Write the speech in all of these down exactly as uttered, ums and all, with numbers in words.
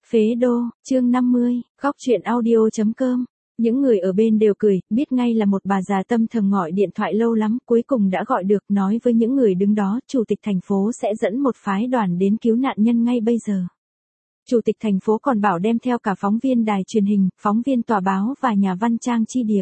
Phế đô, chương năm mươi, góc truyện audio.com. Những người ở bên đều cười, biết ngay là một bà già tâm thầm gọi điện thoại lâu lắm, cuối cùng đã gọi được, nói với những người đứng đó, chủ tịch thành phố sẽ dẫn một phái đoàn đến cứu nạn nhân ngay bây giờ. Chủ tịch thành phố còn bảo đem theo cả phóng viên đài truyền hình, phóng viên tòa báo và nhà văn trang chi điệp.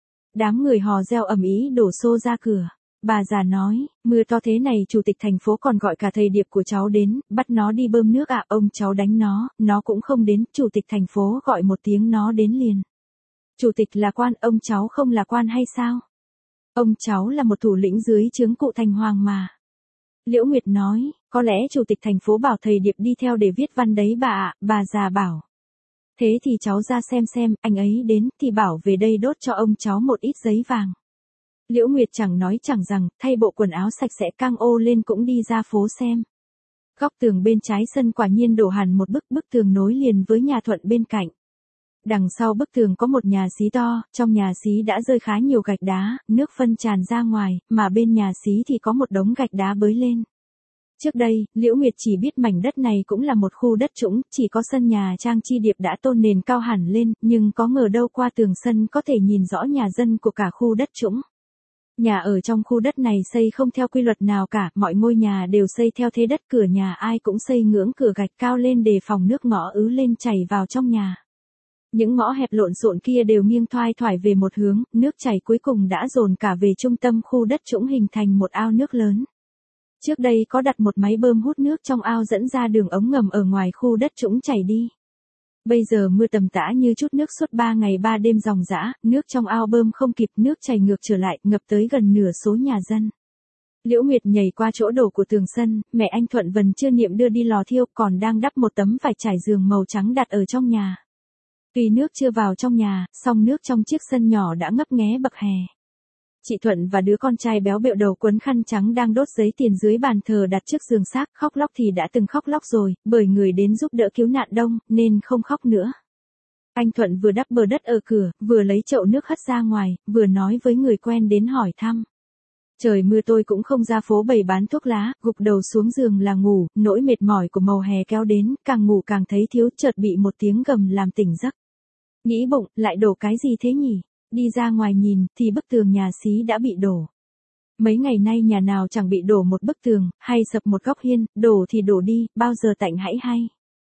Đám người hò reo ầm ĩ đổ xô ra cửa. Bà già nói, mưa to thế này chủ tịch thành phố còn gọi cả thầy điệp của cháu đến, bắt nó đi bơm nước à, ông cháu đánh nó, nó cũng không đến, chủ tịch thành phố gọi một tiếng nó đến liền. Chủ tịch là quan, ông cháu không là quan hay sao? Ông cháu là một thủ lĩnh dưới trướng cụ Thành Hoàng mà. Liễu Nguyệt nói, có lẽ chủ tịch thành phố bảo thầy điệp đi theo để viết văn đấy bà ạ, bà già bảo. Thế thì cháu ra xem xem, anh ấy đến thì bảo về đây đốt cho ông cháu một ít giấy vàng. Liễu Nguyệt chẳng nói chẳng rằng, thay bộ quần áo sạch sẽ căng ô lên cũng đi ra phố xem. Góc tường bên trái sân quả nhiên đổ hẳn một bức, bức tường nối liền với nhà Thuận bên cạnh. Đằng sau bức tường có một nhà xí to, trong nhà xí đã rơi khá nhiều gạch đá, nước phân tràn ra ngoài, mà bên nhà xí thì có một đống gạch đá bới lên. Trước đây, Liễu Nguyệt chỉ biết mảnh đất này cũng là một khu đất trũng, chỉ có sân nhà trang chi điệp đã tôn nền cao hẳn lên, nhưng có ngờ đâu qua tường sân có thể nhìn rõ nhà dân của cả khu đất trũng. Nhà ở trong khu đất này xây không theo quy luật nào cả, mọi ngôi nhà đều xây theo thế đất, cửa nhà ai cũng xây ngưỡng cửa gạch cao lên để phòng nước ngõ ứ lên chảy vào trong nhà. Những ngõ hẹp lộn xộn kia đều nghiêng thoai thoải về một hướng, nước chảy cuối cùng đã dồn cả về trung tâm khu đất trũng hình thành một ao nước lớn. Trước đây có đặt một máy bơm hút nước trong ao dẫn ra đường ống ngầm ở ngoài khu đất trũng chảy đi. Bây giờ mưa tầm tã như chút nước suốt ba ngày ba đêm ròng rã, nước trong ao bơm không kịp, nước chảy ngược trở lại, ngập tới gần nửa số nhà dân. Liễu Nguyệt nhảy qua chỗ đổ của tường sân, mẹ anh Thuận Vân chưa niệm đưa đi lò thiêu, còn đang đắp một tấm vải trải giường màu trắng đặt ở trong nhà. Tuy nước chưa vào trong nhà, song nước trong chiếc sân nhỏ đã ngấp nghé bậc hè. Chị Thuận và đứa con trai béo bẹo đầu quấn khăn trắng đang đốt giấy tiền dưới bàn thờ đặt trước giường xác, khóc lóc thì đã từng khóc lóc rồi, bởi người đến giúp đỡ cứu nạn đông, nên không khóc nữa. Anh Thuận vừa đắp bờ đất ở cửa, vừa lấy chậu nước hất ra ngoài, vừa nói với người quen đến hỏi thăm. Trời mưa tôi cũng không ra phố bày bán thuốc lá, gục đầu xuống giường là ngủ, nỗi mệt mỏi của màu hè kéo đến, càng ngủ càng thấy thiếu, chợt bị một tiếng gầm làm tỉnh giấc. Nghĩ bụng, lại đổ cái gì thế nhỉ? Đi ra ngoài nhìn, thì bức tường nhà xí đã bị đổ. Mấy ngày nay nhà nào chẳng bị đổ một bức tường, hay sập một góc hiên, đổ thì đổ đi, bao giờ tạnh hãy hay.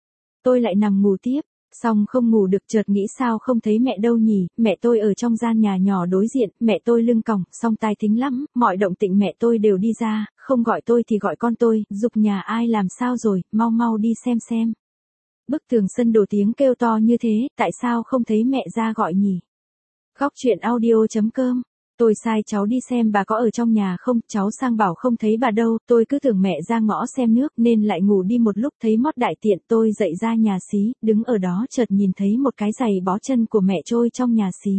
Tôi lại nằm ngủ tiếp, xong không ngủ được, chợt nghĩ sao không thấy mẹ đâu nhỉ, mẹ tôi ở trong gian nhà nhỏ đối diện, mẹ tôi lưng còng, song tai thính lắm, mọi động tĩnh mẹ tôi đều đi ra, không gọi tôi thì gọi con tôi, giục nhà ai làm sao rồi, mau mau đi xem xem. Bức tường sân đổ tiếng kêu to như thế, tại sao không thấy mẹ ra gọi nhỉ? Góc truyện audio.com. Tôi sai cháu đi xem bà có ở trong nhà không, cháu sang bảo không thấy bà đâu, tôi cứ tưởng mẹ ra ngõ xem nước nên lại ngủ đi một lúc, thấy mót đại tiện, tôi dậy ra nhà xí, đứng ở đó chợt nhìn thấy một cái giày bó chân của mẹ trôi trong nhà xí.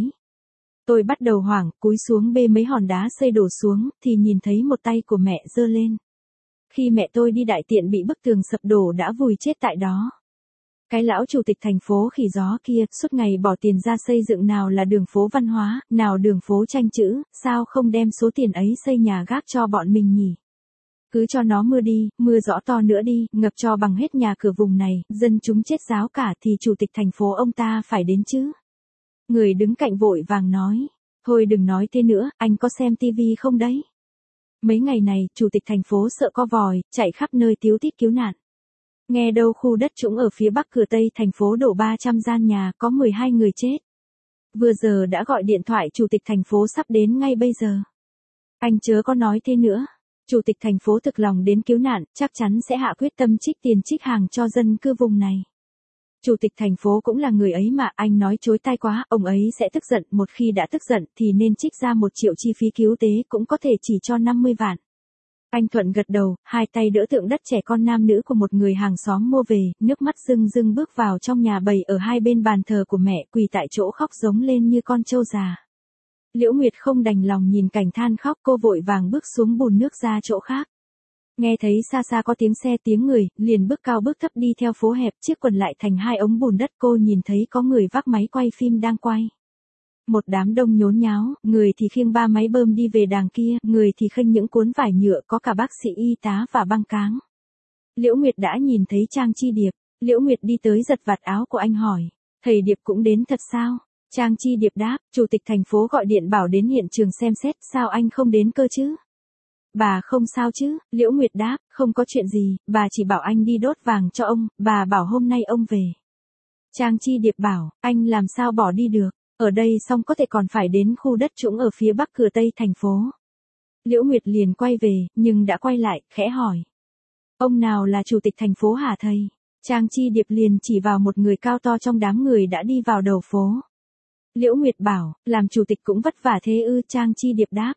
Tôi bắt đầu hoảng, cúi xuống bê mấy hòn đá xây đổ xuống, thì nhìn thấy một tay của mẹ giơ lên. Khi mẹ tôi đi đại tiện bị bức tường sập đổ đã vùi chết tại đó. Cái lão chủ tịch thành phố khỉ gió kia, suốt ngày bỏ tiền ra xây dựng nào là đường phố văn hóa, nào đường phố tranh chữ, sao không đem số tiền ấy xây nhà gác cho bọn mình nhỉ? Cứ cho nó mưa đi, mưa gió to nữa đi, ngập cho bằng hết nhà cửa vùng này, dân chúng chết ráo cả thì chủ tịch thành phố ông ta phải đến chứ. Người đứng cạnh vội vàng nói, thôi đừng nói thế nữa, anh có xem tivi không đấy? Mấy ngày này, chủ tịch thành phố sợ co vòi, chạy khắp nơi tíu tít cứu nạn. Nghe đâu khu đất trũng ở phía bắc cửa tây thành phố đổ ba trăm gian nhà, có mười hai người chết. Vừa giờ đã gọi điện thoại chủ tịch thành phố sắp đến ngay bây giờ. Anh chớ có nói thế nữa. Chủ tịch thành phố thực lòng đến cứu nạn, chắc chắn sẽ hạ quyết tâm trích tiền trích hàng cho dân cư vùng này. Chủ tịch thành phố cũng là người ấy mà, anh nói chối tai quá, ông ấy sẽ tức giận, một khi đã tức giận thì nên trích ra một triệu chi phí cứu tế, cũng có thể chỉ cho năm mươi vạn. Anh Thuận gật đầu, hai tay đỡ tượng đất trẻ con nam nữ của một người hàng xóm mua về, nước mắt rưng rưng bước vào trong nhà bày ở hai bên bàn thờ của mẹ, quỳ tại chỗ khóc giống lên như con trâu già. Liễu Nguyệt không đành lòng nhìn cảnh than khóc, cô vội vàng bước xuống bùn nước ra chỗ khác. Nghe thấy xa xa có tiếng xe tiếng người, liền bước cao bước thấp đi theo phố hẹp, chiếc quần lại thành hai ống bùn đất, cô nhìn thấy có người vác máy quay phim đang quay. Một đám đông nhốn nháo, người thì khiêng ba máy bơm đi về đàng kia, người thì khênh những cuốn vải nhựa, có cả bác sĩ y tá và băng cáng. Liễu Nguyệt đã nhìn thấy trang chi điệp. Liễu Nguyệt đi tới giật vạt áo của anh hỏi, thầy Điệp cũng đến thật sao? Trang Chi Điệp đáp, chủ tịch thành phố gọi điện bảo đến hiện trường xem xét, sao anh không đến cơ chứ? Bà không sao chứ? Liễu Nguyệt đáp, không có chuyện gì, bà chỉ bảo anh đi đốt vàng cho ông, bà bảo hôm nay ông về. Trang Chi Điệp bảo, anh làm sao bỏ đi được, ở đây xong có thể còn phải đến khu đất trũng ở phía bắc cửa tây thành phố. Liễu Nguyệt liền quay về, nhưng đã quay lại, khẽ hỏi. Ông nào là chủ tịch thành phố hả thầy? Trang Chi Điệp liền chỉ vào một người cao to trong đám người đã đi vào đầu phố. Liễu Nguyệt bảo, làm chủ tịch cũng vất vả thế ư? Trang Chi Điệp đáp.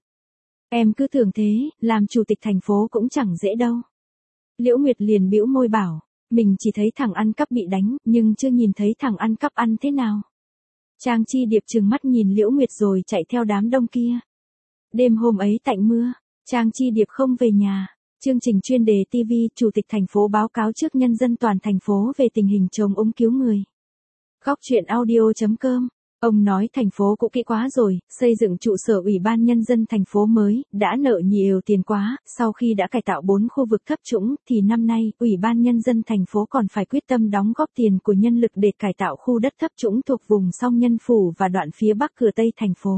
Em cứ tưởng thế, làm chủ tịch thành phố cũng chẳng dễ đâu. Liễu Nguyệt liền bĩu môi bảo, mình chỉ thấy thằng ăn cắp bị đánh, nhưng chưa nhìn thấy thằng ăn cắp ăn thế nào. Trang Chi Điệp trừng mắt nhìn Liễu Nguyệt rồi chạy theo đám đông kia. Đêm hôm ấy tạnh mưa, Trang Chi Điệp không về nhà. Chương trình chuyên đề ti vi, Chủ tịch thành phố báo cáo trước nhân dân toàn thành phố về tình hình chống úng cứu người. Góc truyện audio chấm com. Ông nói thành phố cũ kỹ quá rồi, xây dựng trụ sở Ủy ban Nhân dân thành phố mới, đã nợ nhiều tiền quá, sau khi đã cải tạo bốn khu vực thấp trũng, thì năm nay, Ủy ban Nhân dân thành phố còn phải quyết tâm đóng góp tiền của nhân lực để cải tạo khu đất thấp trũng thuộc vùng Song Nhân Phủ và đoạn phía bắc cửa tây thành phố.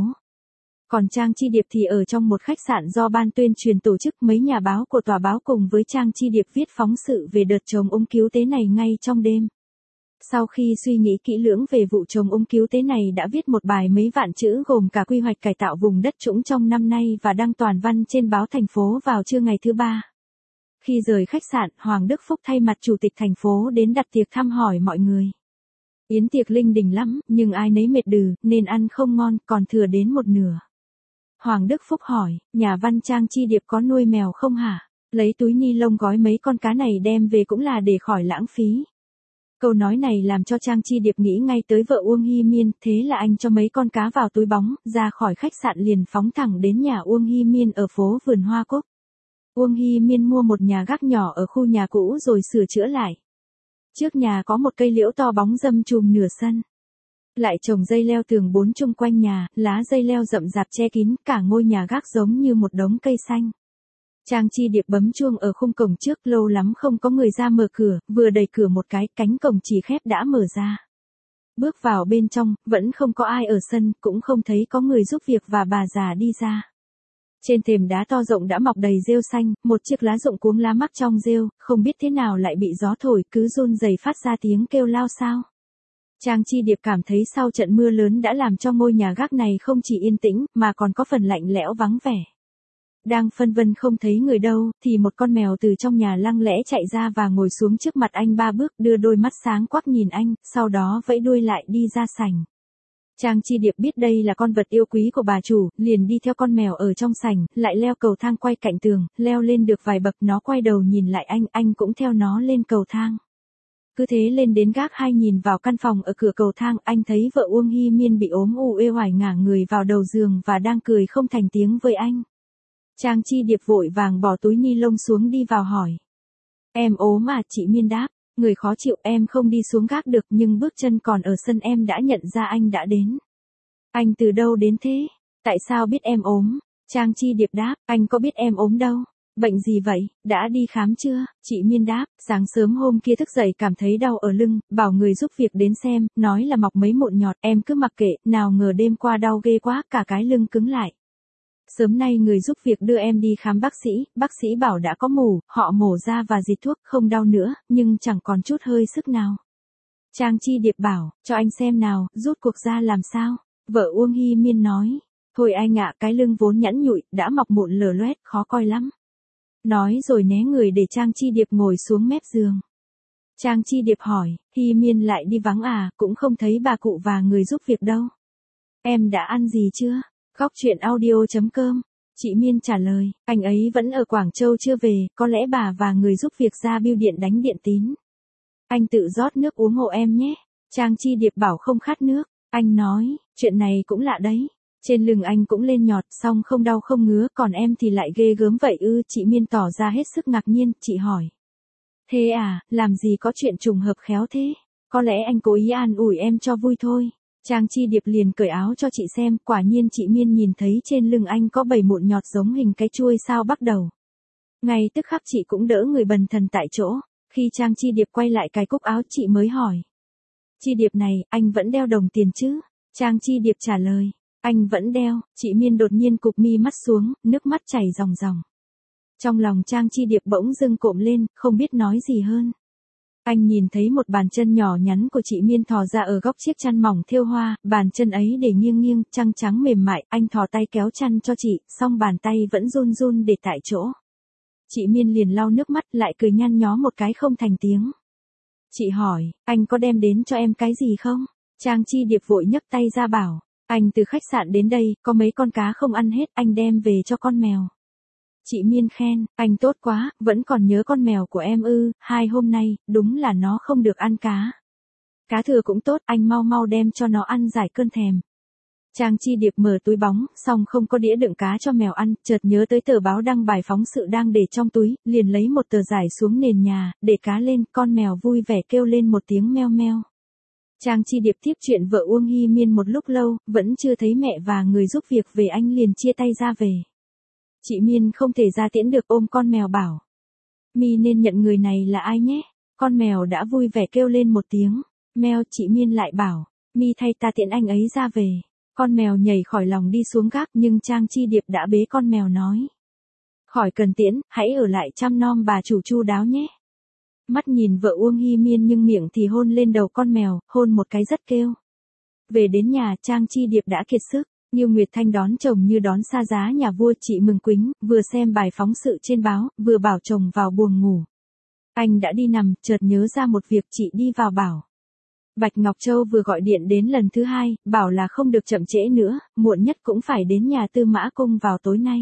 Còn Trang Chi Điệp thì ở trong một khách sạn do ban tuyên truyền tổ chức, mấy nhà báo của tòa báo cùng với Trang Chi Điệp viết phóng sự về đợt chống úng cứu tế này ngay trong đêm. Sau khi suy nghĩ kỹ lưỡng về vụ chống úng cứu tế này đã viết một bài mấy vạn chữ gồm cả quy hoạch cải tạo vùng đất trũng trong năm nay và đăng toàn văn trên báo thành phố vào trưa ngày thứ ba. Khi rời khách sạn, Hoàng Đức Phúc thay mặt chủ tịch thành phố đến đặt tiệc thăm hỏi mọi người. Yến tiệc linh đình lắm, nhưng ai nấy mệt đừ, nên ăn không ngon, còn thừa đến một nửa. Hoàng Đức Phúc hỏi, nhà văn Trang Chi Điệp có nuôi mèo không hả? Lấy túi ni lông gói mấy con cá này đem về cũng là để khỏi lãng phí. Câu nói này làm cho Trang Chi Điệp nghĩ ngay tới vợ Uông Hy Miên, thế là anh cho mấy con cá vào túi bóng, ra khỏi khách sạn liền phóng thẳng đến nhà Uông Hy Miên ở phố Vườn Hoa Cúc. Uông Hy Miên mua một nhà gác nhỏ ở khu nhà cũ rồi sửa chữa lại. Trước nhà có một cây liễu to bóng râm chùm nửa sân. Lại trồng dây leo tường bốn chung quanh nhà, lá dây leo rậm rạp che kín, cả ngôi nhà gác giống như một đống cây xanh. Trang Chi Điệp bấm chuông ở khung cổng trước, lâu lắm không có người ra mở cửa, vừa đẩy cửa một cái, cánh cổng chỉ khép đã mở ra. Bước vào bên trong, vẫn không có ai ở sân, cũng không thấy có người giúp việc và bà già đi ra. Trên thềm đá to rộng đã mọc đầy rêu xanh, một chiếc lá rụng cuống lá mắc trong rêu, không biết thế nào lại bị gió thổi, cứ run rẩy phát ra tiếng kêu lao xao. Trang Chi Điệp cảm thấy sau trận mưa lớn đã làm cho ngôi nhà gác này không chỉ yên tĩnh, mà còn có phần lạnh lẽo vắng vẻ. Đang phân vân không thấy người đâu, thì một con mèo từ trong nhà lăng lẽ chạy ra và ngồi xuống trước mặt anh ba bước, đưa đôi mắt sáng quắc nhìn anh, sau đó vẫy đuôi lại đi ra sảnh. Trang Chi Điệp biết đây là con vật yêu quý của bà chủ, liền đi theo con mèo ở trong sảnh, lại leo cầu thang quay cạnh tường, leo lên được vài bậc nó quay đầu nhìn lại anh, anh cũng theo nó lên cầu thang. Cứ thế lên đến gác hai nhìn vào căn phòng ở cửa cầu thang, anh thấy vợ Uông Hy Miên bị ốm u uể oải ngả người vào đầu giường và đang cười không thành tiếng với anh. Trang Chi Điệp vội vàng bỏ túi ni lông xuống đi vào hỏi. Em ốm à? Chị Miên đáp, người khó chịu, em không đi xuống gác được, nhưng bước chân còn ở sân em đã nhận ra anh đã đến. Anh từ đâu đến thế? Tại sao biết em ốm? Trang Chi Điệp đáp, anh có biết em ốm đâu. Bệnh gì vậy, đã đi khám chưa? Chị Miên đáp, sáng sớm hôm kia thức dậy cảm thấy đau ở lưng, bảo người giúp việc đến xem, nói là mọc mấy mụn nhọt, em cứ mặc kệ, nào ngờ đêm qua đau ghê quá, cả cái lưng cứng lại. Sớm nay người giúp việc đưa em đi khám bác sĩ, bác sĩ bảo đã có mủ, họ mổ ra và dịch thuốc, không đau nữa, nhưng chẳng còn chút hơi sức nào. Trang Chi Điệp bảo, cho anh xem nào, rút cuộc ra làm sao? Vợ Uông Hy Miên nói, thôi anh ạ, cái lưng vốn nhẵn nhụi, đã mọc mụn lở loét, khó coi lắm. Nói rồi né người để Trang Chi Điệp ngồi xuống mép giường. Trang Chi Điệp hỏi, Hy Miên lại đi vắng à, cũng không thấy bà cụ và người giúp việc đâu. Em đã ăn gì chưa? Góc truyện audio chấm com. Chị Miên trả lời, anh ấy vẫn ở Quảng Châu chưa về, có lẽ bà và người giúp việc ra bưu điện đánh điện tín. Anh tự rót nước uống hộ em nhé. Trang Chi Điệp bảo không khát nước. Anh nói, chuyện này cũng lạ đấy. Trên lưng anh cũng lên nhọt, xong không đau không ngứa, còn em thì lại ghê gớm vậy ư? Chị Miên tỏ ra hết sức ngạc nhiên, chị hỏi. Thế à, làm gì có chuyện trùng hợp khéo thế? Có lẽ anh cố ý an ủi em cho vui thôi. Trang Chi Điệp liền cởi áo cho chị xem, quả nhiên chị Miên nhìn thấy trên lưng anh có bảy mụn nhọt giống hình cái chuôi sao bắt đầu. Ngay tức khắc chị cũng đỡ người bần thần tại chỗ. Khi Trang Chi Điệp quay lại cái cúc áo chị mới hỏi. Chi Điệp này, anh vẫn đeo đồng tiền chứ? Trang Chi Điệp trả lời. Anh vẫn đeo, chị Miên đột nhiên cụp mi mắt xuống, nước mắt chảy ròng ròng. Trong lòng Trang Chi Điệp bỗng dưng cộm lên, không biết nói gì hơn. Anh nhìn thấy một bàn chân nhỏ nhắn của chị Miên thò ra ở góc chiếc chăn mỏng thêu hoa, bàn chân ấy để nghiêng nghiêng, trăng trắng mềm mại, anh thò tay kéo chăn cho chị, song bàn tay vẫn run run để tại chỗ. Chị Miên liền lau nước mắt lại cười nhăn nhó một cái không thành tiếng. Chị hỏi, anh có đem đến cho em cái gì không? Trang Chi Điệp vội nhấc tay ra bảo, anh từ khách sạn đến đây, có mấy con cá không ăn hết, anh đem về cho con mèo. Chị Miên khen, anh tốt quá, vẫn còn nhớ con mèo của em ư, hai hôm nay, đúng là nó không được ăn cá. Cá thừa cũng tốt, anh mau mau đem cho nó ăn giải cơn thèm. Trang Chi Điệp mở túi bóng, xong không có đĩa đựng cá cho mèo ăn, chợt nhớ tới tờ báo đăng bài phóng sự đang để trong túi, liền lấy một tờ giải xuống nền nhà, để cá lên, con mèo vui vẻ kêu lên một tiếng meo meo. Trang Chi Điệp tiếp chuyện vợ Uông Hy Miên một lúc lâu, vẫn chưa thấy mẹ và người giúp việc về anh liền chia tay ra về. Chị Miên không thể ra tiễn được ôm con mèo bảo. Mi nên nhận người này là ai nhé? Con mèo đã vui vẻ kêu lên một tiếng. Mèo chị Miên lại bảo. Mi thay ta tiễn anh ấy ra về. Con mèo nhảy khỏi lòng đi xuống gác nhưng Trang Chi Điệp đã bế con mèo nói. Khỏi cần tiễn, hãy ở lại chăm nom bà chủ chu đáo nhé. Mắt nhìn vợ Uông Hy Miên nhưng miệng thì hôn lên đầu con mèo, hôn một cái rất kêu. Về đến nhà Trang Chi Điệp đã kiệt sức. Ngưu Nguyệt Thanh đón chồng như đón sa giá nhà vua, chị mừng quính, vừa xem bài phóng sự trên báo, vừa bảo chồng vào buồng ngủ. Anh đã đi nằm, chợt nhớ ra một việc, chị đi vào bảo. Bạch Ngọc Châu vừa gọi điện đến lần thứ hai, bảo là không được chậm trễ nữa, muộn nhất cũng phải đến nhà Tư Mã Cung vào tối nay.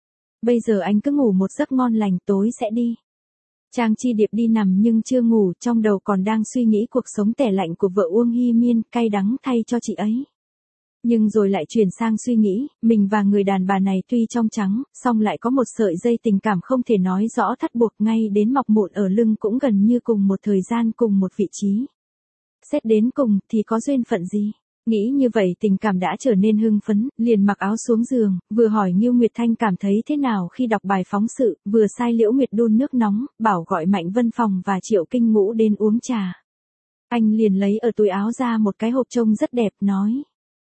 Bây giờ anh cứ ngủ một giấc ngon lành, tối sẽ đi. Trang Chi Điệp đi nằm nhưng chưa ngủ, trong đầu còn đang suy nghĩ cuộc sống tẻ lạnh của vợ Uông Hy Miên, cay đắng thay cho chị ấy. Nhưng rồi lại chuyển sang suy nghĩ, mình và người đàn bà này tuy trong trắng, song lại có một sợi dây tình cảm không thể nói rõ thắt buộc, ngay đến mọc mụn ở lưng cũng gần như cùng một thời gian, cùng một vị trí. Xét đến cùng thì có duyên phận gì? Nghĩ như vậy tình cảm đã trở nên hưng phấn, liền mặc áo xuống giường, vừa hỏi Ngưu Nguyệt Thanh cảm thấy thế nào khi đọc bài phóng sự, vừa sai Liễu Nguyệt đun nước nóng, bảo gọi Mạnh Vân Phòng và Triệu Kinh Ngũ đến uống trà. Anh liền lấy ở túi áo ra một cái hộp trông rất đẹp, nói.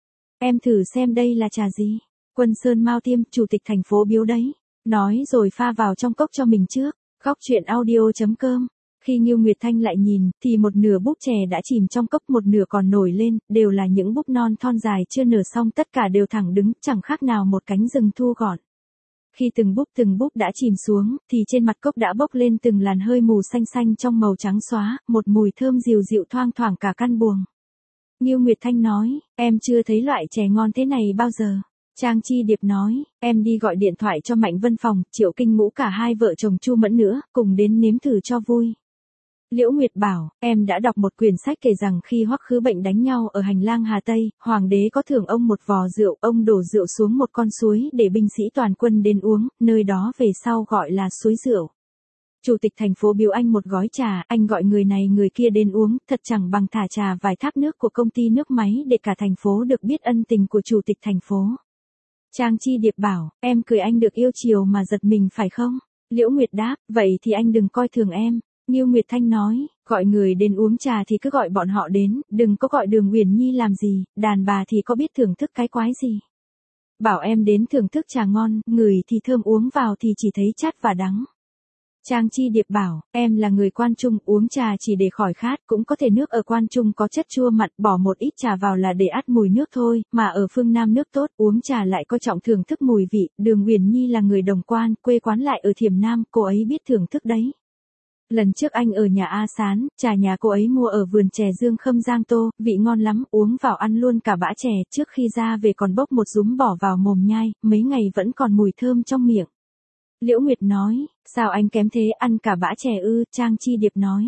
Em thử xem đây là trà gì? Quân Sơn Mao Tiêm, chủ tịch thành phố biếu đấy. Nói rồi pha vào trong cốc cho mình trước. Góc truyện audio chấm com. Khi Ngưu Nguyệt Thanh lại nhìn, thì một nửa búp chè đã chìm trong cốc, một nửa còn nổi lên, đều là những búp non thon dài chưa nở xong, tất cả đều thẳng đứng, chẳng khác nào một cánh rừng thu gọn. Khi từng búp từng búp đã chìm xuống, thì trên mặt cốc đã bốc lên từng làn hơi mù xanh xanh trong màu trắng xóa, một mùi thơm dịu dịu thoang thoảng cả căn buồng. Ngưu Nguyệt Thanh nói, em chưa thấy loại chè ngon thế này bao giờ. Trang Chi Điệp nói, em đi gọi điện thoại cho Mạnh Vân Phòng, Triệu Kinh Ngũ, cả hai vợ chồng Chu Mẫn nữa, cùng đến nếm thử cho vui. Liễu Nguyệt bảo, em đã đọc một quyển sách kể rằng khi Hoắc Khứ Bệnh đánh nhau ở hành lang Hà Tây, hoàng đế có thưởng ông một vò rượu, ông đổ rượu xuống một con suối để binh sĩ toàn quân đến uống, nơi đó về sau gọi là suối rượu. Chủ tịch thành phố biếu anh một gói trà, anh gọi người này người kia đến uống, thật chẳng bằng thả trà vài thác nước của công ty nước máy để cả thành phố được biết ân tình của chủ tịch thành phố. Trang Chi Điệp bảo, em cười anh được yêu chiều mà giật mình phải không? Liễu Nguyệt đáp, vậy thì anh đừng coi thường em. Ngưu Nguyệt Thanh nói, gọi người đến uống trà thì cứ gọi bọn họ đến, đừng có gọi Đường Uyển Nhi làm gì, đàn bà thì có biết thưởng thức cái quái gì. Bảo em đến thưởng thức trà ngon, ngửi thì thơm, uống vào thì chỉ thấy chát và đắng. Trang Chi Điệp bảo, em là người Quan Trung, uống trà chỉ để khỏi khát, cũng có thể nước ở Quan Trung có chất chua mặn, bỏ một ít trà vào là để át mùi nước thôi, mà ở phương Nam nước tốt, uống trà lại coi trọng thưởng thức mùi vị. Đường Uyển Nhi là người Đồng Quan, quê quán lại ở Thiểm Nam, cô ấy biết thưởng thức đấy. Lần trước anh ở nhà A Sán, trà nhà cô ấy mua ở vườn chè Dương Khâm Giang Tô, vị ngon lắm, uống vào ăn luôn cả bã chè, trước khi ra về còn bốc một rúm bỏ vào mồm nhai, mấy ngày vẫn còn mùi thơm trong miệng. Liễu Nguyệt nói, sao anh kém thế, ăn cả bã chè ư? Trang Chi Điệp nói,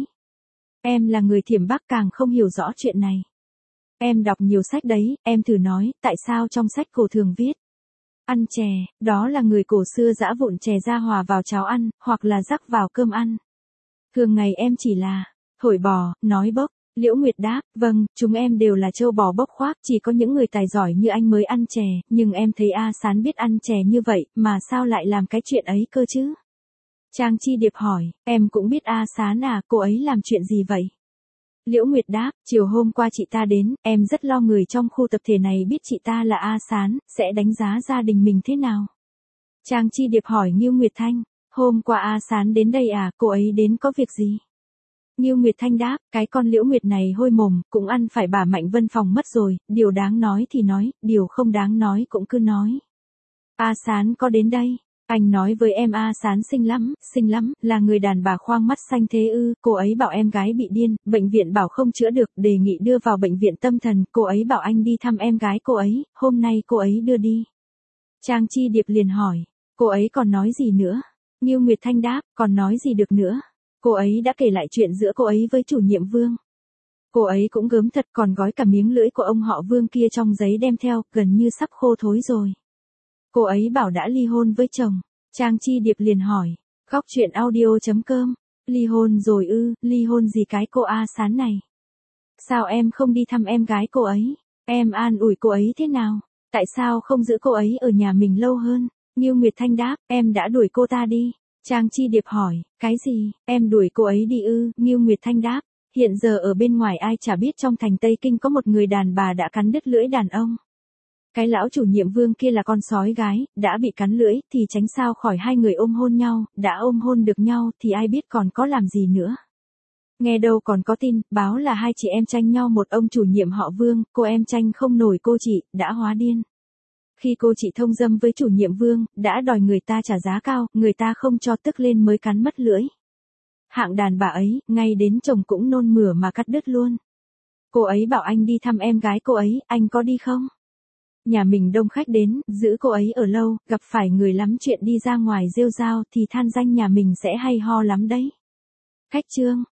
em là người Thiểm Bắc càng không hiểu rõ chuyện này. Em đọc nhiều sách đấy, em thử nói, tại sao trong sách cổ thường viết, ăn chè, đó là người cổ xưa giã vụn chè ra hòa vào cháo ăn, hoặc là rắc vào cơm ăn. Thường ngày em chỉ là, thổi bò, nói bốc. Liễu Nguyệt đáp, vâng, chúng em đều là trâu bò bốc khoác, chỉ có những người tài giỏi như anh mới ăn chè, nhưng em thấy A Sán biết ăn chè như vậy, mà sao lại làm cái chuyện ấy cơ chứ? Trang Chi Điệp hỏi, em cũng biết A Sán à, cô ấy làm chuyện gì vậy? Liễu Nguyệt đáp, chiều hôm qua chị ta đến, em rất lo người trong khu tập thể này biết chị ta là A Sán, sẽ đánh giá gia đình mình thế nào. Trang Chi Điệp hỏi Ngưu Nguyệt Thanh, hôm qua A Sán đến đây à, cô ấy đến có việc gì? Ngưu Nguyệt Thanh đáp, cái con Liễu Nguyệt này hôi mồm, cũng ăn phải bà Mạnh Vân phòng mất rồi, điều đáng nói thì nói, điều không đáng nói cũng cứ nói. A Sán có đến đây. Anh nói với em A Sán xinh lắm, xinh lắm, là người đàn bà khoang mắt xanh thế ư, cô ấy bảo em gái bị điên, bệnh viện bảo không chữa được, đề nghị đưa vào bệnh viện tâm thần, cô ấy bảo anh đi thăm em gái cô ấy, hôm nay cô ấy đưa đi. Trang Chi Điệp liền hỏi, cô ấy còn nói gì nữa? Ngưu Nguyệt Thanh đáp, còn nói gì được nữa? Cô ấy đã kể lại chuyện giữa cô ấy với chủ nhiệm Vương. Cô ấy cũng gớm thật, còn gói cả miếng lưỡi của ông họ Vương kia trong giấy đem theo, gần như sắp khô thối rồi. Cô ấy bảo đã ly hôn với chồng. Trang Chi Điệp liền hỏi, khóc chuyện audio chấm com, ly hôn rồi ư, ly hôn gì cái cô A Sán này? Sao em không đi thăm em gái cô ấy? Em an ủi cô ấy thế nào? Tại sao không giữ cô ấy ở nhà mình lâu hơn? Ngưu Nguyệt Thanh đáp, em đã đuổi cô ta đi. Trang Chi Điệp hỏi, cái gì, em đuổi cô ấy đi ư? Ngưu Nguyệt Thanh đáp, hiện giờ ở bên ngoài ai chả biết trong thành Tây Kinh có một người đàn bà đã cắn đứt lưỡi đàn ông. Cái lão chủ nhiệm Vương kia là con sói gái, đã bị cắn lưỡi, thì tránh sao khỏi hai người ôm hôn nhau, đã ôm hôn được nhau thì ai biết còn có làm gì nữa. Nghe đâu còn có tin, báo là hai chị em tranh nhau một ông chủ nhiệm họ Vương, cô em tranh không nổi cô chị, đã hóa điên. Khi cô chị thông dâm với chủ nhiệm Vương, đã đòi người ta trả giá cao, người ta không cho tức lên mới cắn mất lưỡi. Hạng đàn bà ấy, ngay đến chồng cũng nôn mửa mà cắt đứt luôn. Cô ấy bảo anh đi thăm em gái cô ấy, anh có đi không? Nhà mình đông khách đến, giữ cô ấy ở lâu, gặp phải người lắm chuyện đi ra ngoài rêu rao thì than danh nhà mình sẽ hay ho lắm đấy. Khách trương.